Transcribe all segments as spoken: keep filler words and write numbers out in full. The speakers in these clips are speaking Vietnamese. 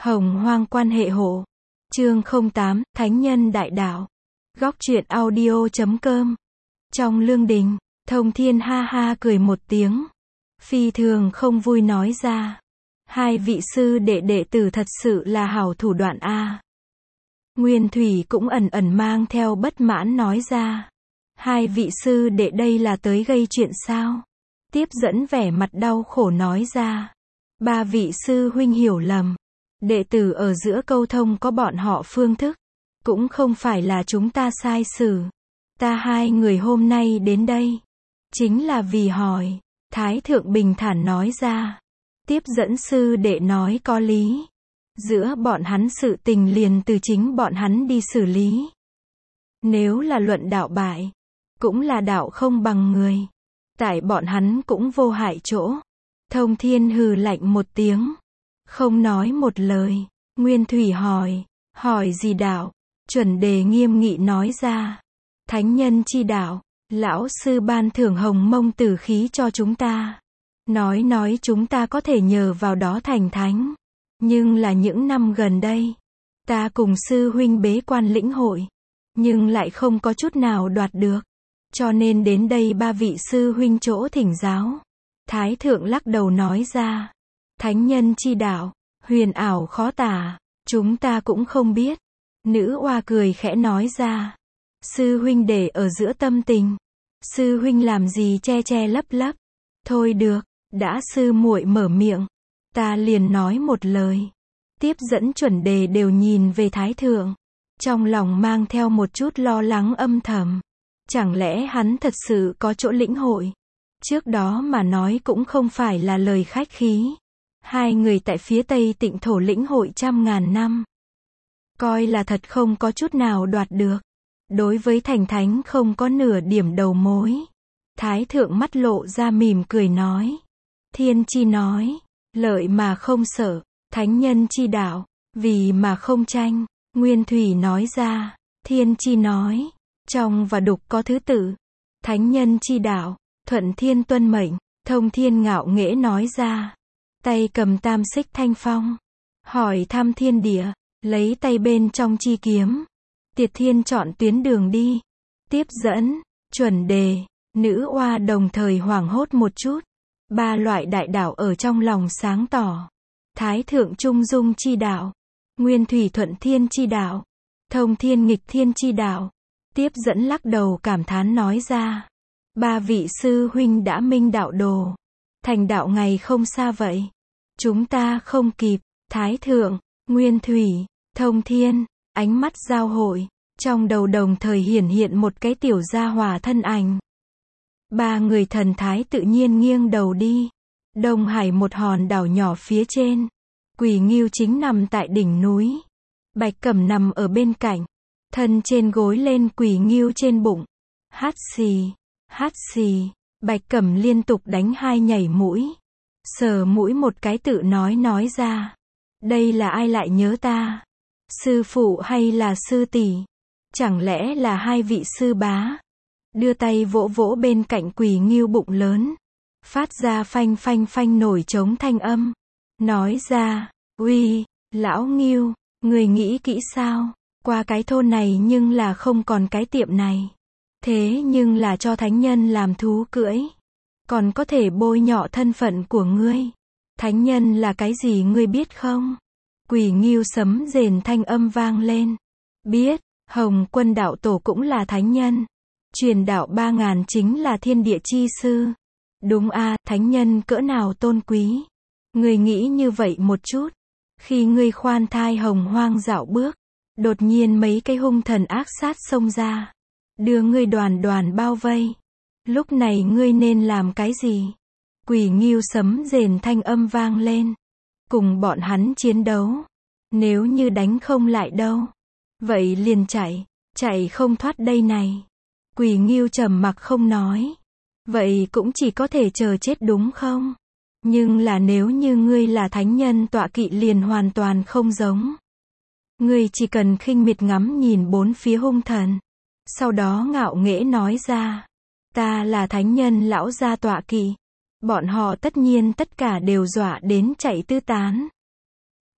Hồng Hoang quan hệ hộ. Chương không tám, Thánh nhân đại đạo. Góc truyện audio chấm com. Trong lương đình, Thông Thiên ha ha cười một tiếng. Phi thường không vui nói ra. Hai vị sư đệ đệ tử thật sự là hảo thủ đoạn a. Nguyên Thủy cũng ẩn ẩn mang theo bất mãn nói ra. Hai vị sư đệ đây là tới gây chuyện sao? Tiếp dẫn vẻ mặt đau khổ nói ra. Ba vị sư huynh hiểu lầm. Đệ tử ở giữa câu thông có bọn họ phương thức. Cũng không phải là chúng ta sai xử. Ta hai người hôm nay đến đây. Chính là vì hỏi. Thái thượng bình thản nói ra. Tiếp dẫn sư đệ nói có lý. Giữa bọn hắn sự tình liền từ chính bọn hắn đi xử lý. Nếu là luận đạo bại. Cũng là đạo không bằng người. Tại bọn hắn cũng vô hại chỗ. Thông Thiên hừ lạnh một tiếng. Không nói một lời. Nguyên Thủy hỏi. Hỏi gì đạo? Chuẩn đề nghiêm nghị nói ra. Thánh nhân chi đạo. Lão sư ban thưởng hồng mông tử khí cho chúng ta. Nói nói chúng ta có thể nhờ vào đó thành thánh. Nhưng là những năm gần đây. Ta cùng sư huynh bế quan lĩnh hội. Nhưng lại không có chút nào đoạt được. Cho nên đến đây ba vị sư huynh chỗ thỉnh giáo. Thái thượng lắc đầu nói ra. Thánh nhân chi đạo. Huyền ảo khó tả. Chúng ta cũng không biết. Nữ oa cười khẽ nói ra. Sư huynh để ở giữa tâm tình. Sư huynh làm gì che che lấp lấp. Thôi được. Đã sư muội mở miệng. Ta liền nói một lời. Tiếp dẫn chuẩn đề đều nhìn về Thái thượng. Trong lòng mang theo một chút lo lắng âm thầm. Chẳng lẽ hắn thật sự có chỗ lĩnh hội? Trước đó mà nói cũng không phải là lời khách khí. Hai người tại phía Tây Tịnh thổ lĩnh hội trăm ngàn năm. Coi là thật không có chút nào đoạt được. Đối với thành thánh không có nửa điểm đầu mối. Thái thượng mắt lộ ra mỉm cười nói. Thiên chi nói. Lợi mà không sợ. Thánh nhân chi đạo. Vì mà không tranh. Nguyên Thủy nói ra. Thiên chi nói. Trong và đục có thứ tự. Thánh nhân chi đạo. Thuận thiên tuân mệnh. Thông Thiên ngạo nghễ nói ra. Tay cầm tam xích thanh phong. Hỏi thăm thiên địa. Lấy tay bên trong chi kiếm. Tiệt thiên chọn tuyến đường đi. Tiếp dẫn. Chuẩn đề. Nữ oa đồng thời hoảng hốt một chút. Ba loại đại đạo ở trong lòng sáng tỏ. Thái thượng trung dung chi đạo. Nguyên Thủy thuận thiên chi đạo. Thông Thiên nghịch thiên chi đạo. Tiếp dẫn lắc đầu cảm thán nói ra. Ba vị sư huynh đã minh đạo đồ. Thành đạo ngày không xa vậy. Chúng ta không kịp. Thái thượng, Nguyên Thủy, Thông Thiên, ánh mắt giao hội. Trong đầu đồng thời hiển hiện một cái tiểu gia hỏa thân ảnh. Ba người thần thái tự nhiên nghiêng đầu đi. Đông Hải một hòn đảo nhỏ phía trên. Quỷ Ngưu chính nằm tại đỉnh núi. Bạch Cẩm nằm ở bên cạnh. Thân trên gối lên Quỷ Ngưu trên bụng. Hát xì, hát xì. Bạch Cẩm liên tục đánh hai nhảy mũi. Sờ mũi một cái tự nói nói ra. Đây là ai lại nhớ ta? Sư phụ hay là sư tỷ? Chẳng lẽ là hai vị sư bá? Đưa tay vỗ vỗ bên cạnh Quỷ Ngưu bụng lớn. Phát ra phanh phanh phanh nổi trống thanh âm. Nói ra, uy, lão Ngưu, người nghĩ kỹ sao? Qua cái thôn này nhưng là không còn cái tiệm này. Thế nhưng là cho thánh nhân làm thú cưỡi. Còn có thể bôi nhọ thân phận của ngươi. Thánh nhân là cái gì ngươi biết không? Quỷ Ngưu sấm rền thanh âm vang lên. Biết, Hồng Quân đạo tổ cũng là thánh nhân. Truyền đạo ba ngàn chính là thiên địa chi sư. Đúng a, thánh nhân cỡ nào tôn quý. Ngươi nghĩ như vậy một chút. Khi ngươi khoan thai hồng hoang dạo bước. Đột nhiên mấy cái hung thần ác sát xông ra. Đưa ngươi đoàn đoàn bao vây. Lúc này ngươi nên làm cái gì? Quỷ Ngưu sấm rền thanh âm vang lên. Cùng bọn hắn chiến đấu. Nếu như đánh không lại đâu. Vậy liền chạy. Chạy không thoát đây này. Quỷ Ngưu trầm mặc không nói. Vậy cũng chỉ có thể chờ chết đúng không? Nhưng là nếu như ngươi là thánh nhân tọa kỵ liền hoàn toàn không giống. Ngươi chỉ cần khinh miệt ngắm nhìn bốn phía hung thần. Sau đó ngạo nghễ nói ra. Ta là thánh nhân lão gia tọa kỵ. Bọn họ tất nhiên tất cả đều dọa đến chạy tứ tán.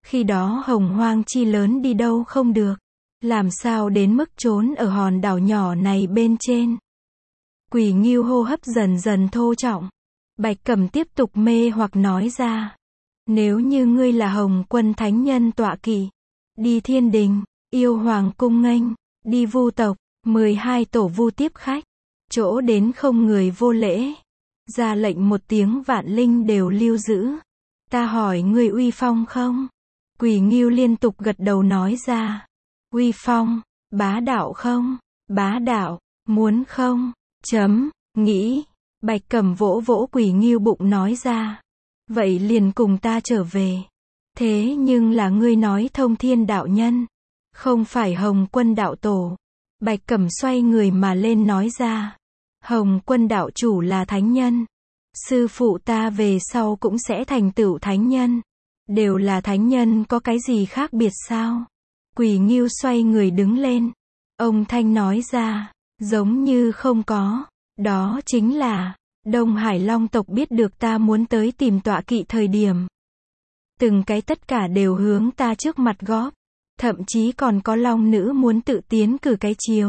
Khi đó hồng hoang chi lớn đi đâu không được. Làm sao đến mức trốn ở hòn đảo nhỏ này bên trên. Quỷ Ngưu hô hấp dần dần thô trọng. Bạch Cẩm tiếp tục mê hoặc nói ra. Nếu như ngươi là Hồng Quân thánh nhân tọa kỵ, đi thiên đình, yêu hoàng cung nghênh, đi vu tộc, mười hai tổ vu tiếp khách, chỗ đến không người vô lễ, ra lệnh một tiếng vạn linh đều lưu giữ. Ta hỏi ngươi uy phong không? Quỷ Ngưu liên tục gật đầu nói ra. Uy phong, bá đạo không? Bá đạo, muốn không? Chấm, nghĩ. Bạch Cẩm vỗ vỗ Quỷ Ngưu bụng nói ra. Vậy liền cùng ta trở về. Thế nhưng là ngươi nói thông thiên đạo nhân, không phải Hồng Quân đạo tổ. Bạch Cẩm xoay người mà lên nói ra. Hồng Quân đạo chủ là thánh nhân. Sư phụ ta về sau cũng sẽ thành tựu thánh nhân. Đều là thánh nhân có cái gì khác biệt sao? Quỷ Ngưu xoay người đứng lên. Ông Thanh nói ra. Giống như không có. Đó chính là, Đông Hải Long tộc biết được ta muốn tới tìm tọa kỵ thời điểm. Từng cái tất cả đều hướng ta trước mặt góp. Thậm chí còn có long nữ muốn tự tiến cử cái chiếu.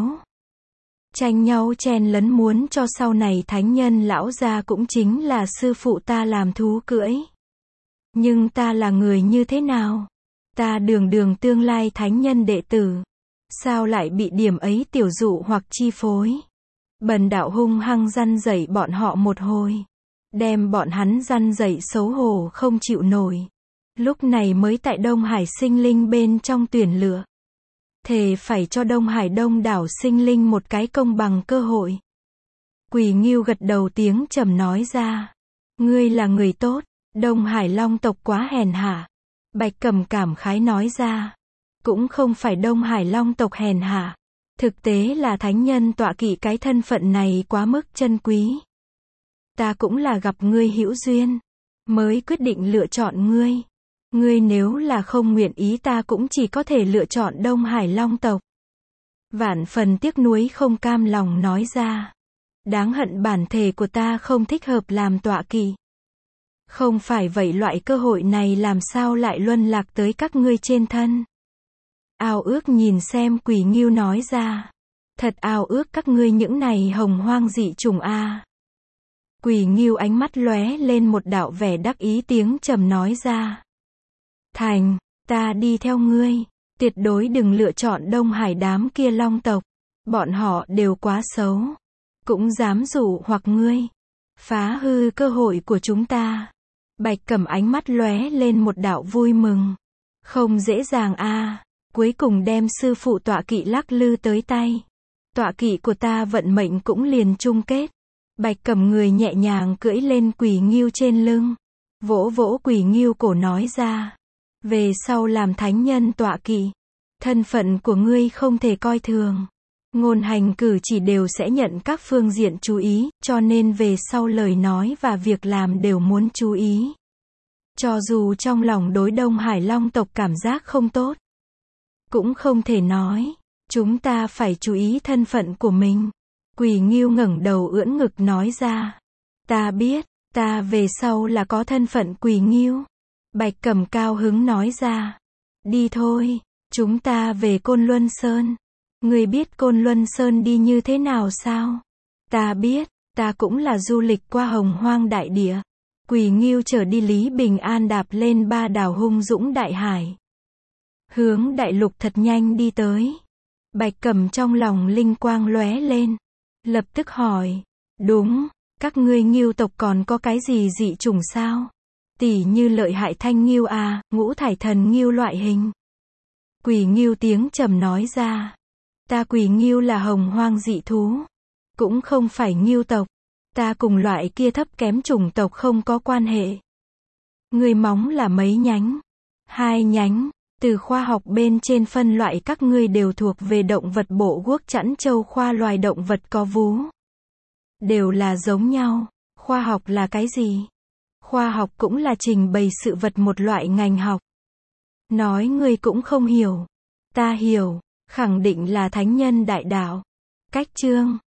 Tranh nhau chen lấn muốn cho sau này thánh nhân lão gia cũng chính là sư phụ ta làm thú cưỡi. Nhưng ta là người như thế nào? Ta đường đường tương lai thánh nhân đệ tử. Sao lại bị điểm ấy tiểu dụ hoặc chi phối? Bần đạo hung hăng răn dạy bọn họ một hồi. Đem bọn hắn răn dạy xấu hổ không chịu nổi. Lúc này mới tại Đông Hải sinh linh bên trong tuyển lựa. Thề phải cho Đông Hải đông đảo sinh linh một cái công bằng cơ hội. Quỷ Ngưu gật đầu tiếng trầm nói ra. Ngươi là người tốt, Đông Hải Long tộc quá hèn hạ. Bạch Cẩm cảm khái nói ra. Cũng không phải Đông Hải Long tộc hèn hạ. Thực tế là thánh nhân tọa kỵ cái thân phận này quá mức chân quý. Ta cũng là gặp ngươi hữu duyên, mới quyết định lựa chọn ngươi. Ngươi nếu là không nguyện ý ta cũng chỉ có thể lựa chọn Đông Hải Long tộc. Vạn phần tiếc nuối không cam lòng nói ra. Đáng hận bản thể của ta không thích hợp làm tọa kỵ. Không phải vậy loại cơ hội này làm sao lại luân lạc tới các ngươi trên thân. Ao ước nhìn xem Quỷ Ngưu nói ra. Thật ao ước các ngươi những này hồng hoang dị chủng a. Quỷ Ngưu ánh mắt lóe lên một đạo vẻ đắc ý tiếng trầm nói ra. Thành, ta đi theo ngươi. Tuyệt đối đừng lựa chọn Đông Hải đám kia long tộc. Bọn họ đều quá xấu. Cũng dám dụ hoặc ngươi. Phá hư cơ hội của chúng ta. Bạch Cẩm ánh mắt lóe lên một đạo vui mừng. Không dễ dàng a. Cuối cùng đem sư phụ tọa kỵ lắc lư tới tay. Tọa kỵ của ta vận mệnh cũng liền chung kết. Bạch Cẩm người nhẹ nhàng cưỡi lên Quỷ Ngưu trên lưng. Vỗ vỗ Quỷ Ngưu cổ nói ra. Về sau làm thánh nhân tọa kỵ. Thân phận của ngươi không thể coi thường. Ngôn hành cử chỉ đều sẽ nhận các phương diện chú ý, cho nên về sau lời nói và việc làm đều muốn chú ý. Cho dù trong lòng đối Đông Hải Long tộc cảm giác không tốt. Cũng không thể nói. Chúng ta phải chú ý thân phận của mình. Quỷ Ngưu ngẩng đầu ưỡn ngực nói ra. Ta biết, ta về sau là có thân phận Quỷ Ngưu. Bạch Cẩm cao hứng nói ra. Đi thôi, chúng ta về Côn Luân Sơn. Ngươi biết Côn Luân Sơn đi như thế nào sao? Ta biết, ta cũng là du lịch qua Hồng Hoang đại địa. Quỷ Ngưu chở đi Lý Bình An đạp lên ba đảo hung dũng đại hải. Hướng đại lục thật nhanh đi tới. Bạch Cẩm trong lòng linh quang lóe lên. Lập tức hỏi. Đúng, các ngươi Ngưu tộc còn có cái gì dị chủng sao? Tỉ như lợi hại thanh Ngưu à, ngũ thải thần Ngưu loại hình. Quỷ Ngưu tiếng trầm nói ra. Ta Quỷ Ngưu là hồng hoang dị thú. Cũng không phải Ngưu tộc. Ta cùng loại kia thấp kém chủng tộc không có quan hệ. Ngươi móng là mấy nhánh? Hai nhánh. Từ khoa học bên trên phân loại các ngươi đều thuộc về động vật bộ guốc chẵn châu khoa loài động vật có vú. Đều là giống nhau. Khoa học là cái gì? Khoa học cũng là trình bày sự vật một loại ngành học. Nói ngươi cũng không hiểu. Ta hiểu, khẳng định là thánh nhân đại đạo. Cách chương